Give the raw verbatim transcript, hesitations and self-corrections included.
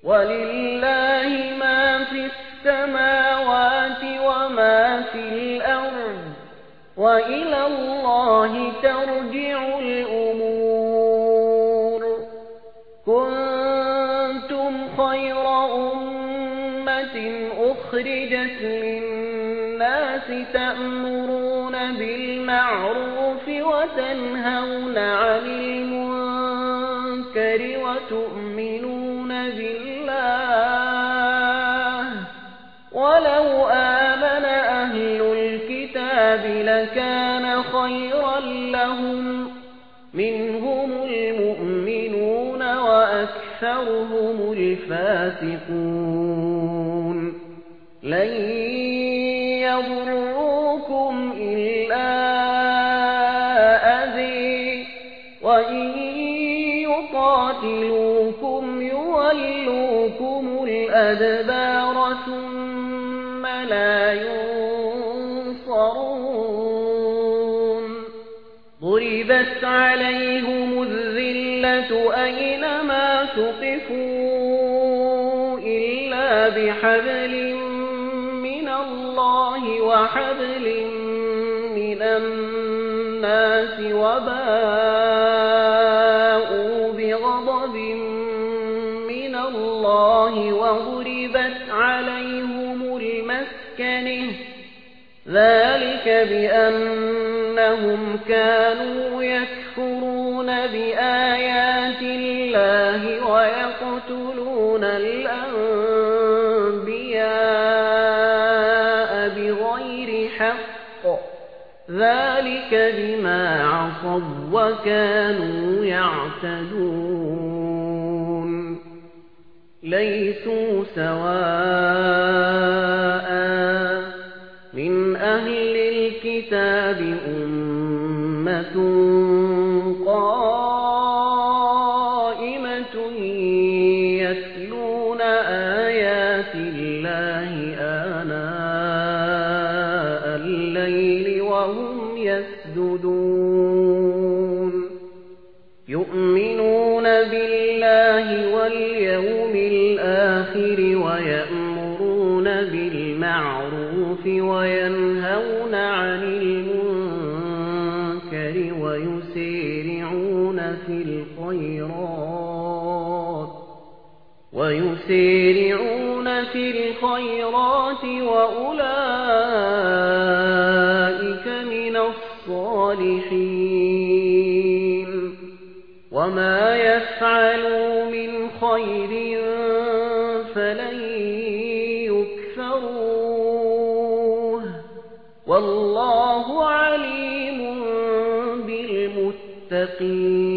ولله ما في السماوات وما في الأرض وإلى الله ترجع الأمور كنتم خير أمة أخرجت للناس تأمرون بالمعروف وتنهون عن المنكر وتؤمنون بالله ولو آمن أهل الكتاب لكان خيرا لهم منهم المؤمنون وأكثرهم الفاسقون لن يضروكم إلا أذى وإن يقاتلوكم يولوكم الأدبار ثم لا ينصرون ضربت عليهم الذلة أينما ثقفوا إلا بحبل من الله وحبل من الناس وباءوا بغضب من الله وضربت عليهم المسكنة ذلك بأنهم كانوا يكفرون بآيات الله ويقتلون الأنبياء بغير حق ذلك بما عصوا وكانوا يعتدون ليسوا سواء من أهل الكتاب أمة قائمة يتلون آيات الله آناء الليل وهم يسجدون يؤمنون بالله واليوم الآخر ويأمرون بالمعروف وينهون عن المنكر ويسارعون في الخيرات ويسارعون في الخيرات وأولئك من الصالحين وما يفعلوا من خير فلن يكفروه والله عليم بالمتقين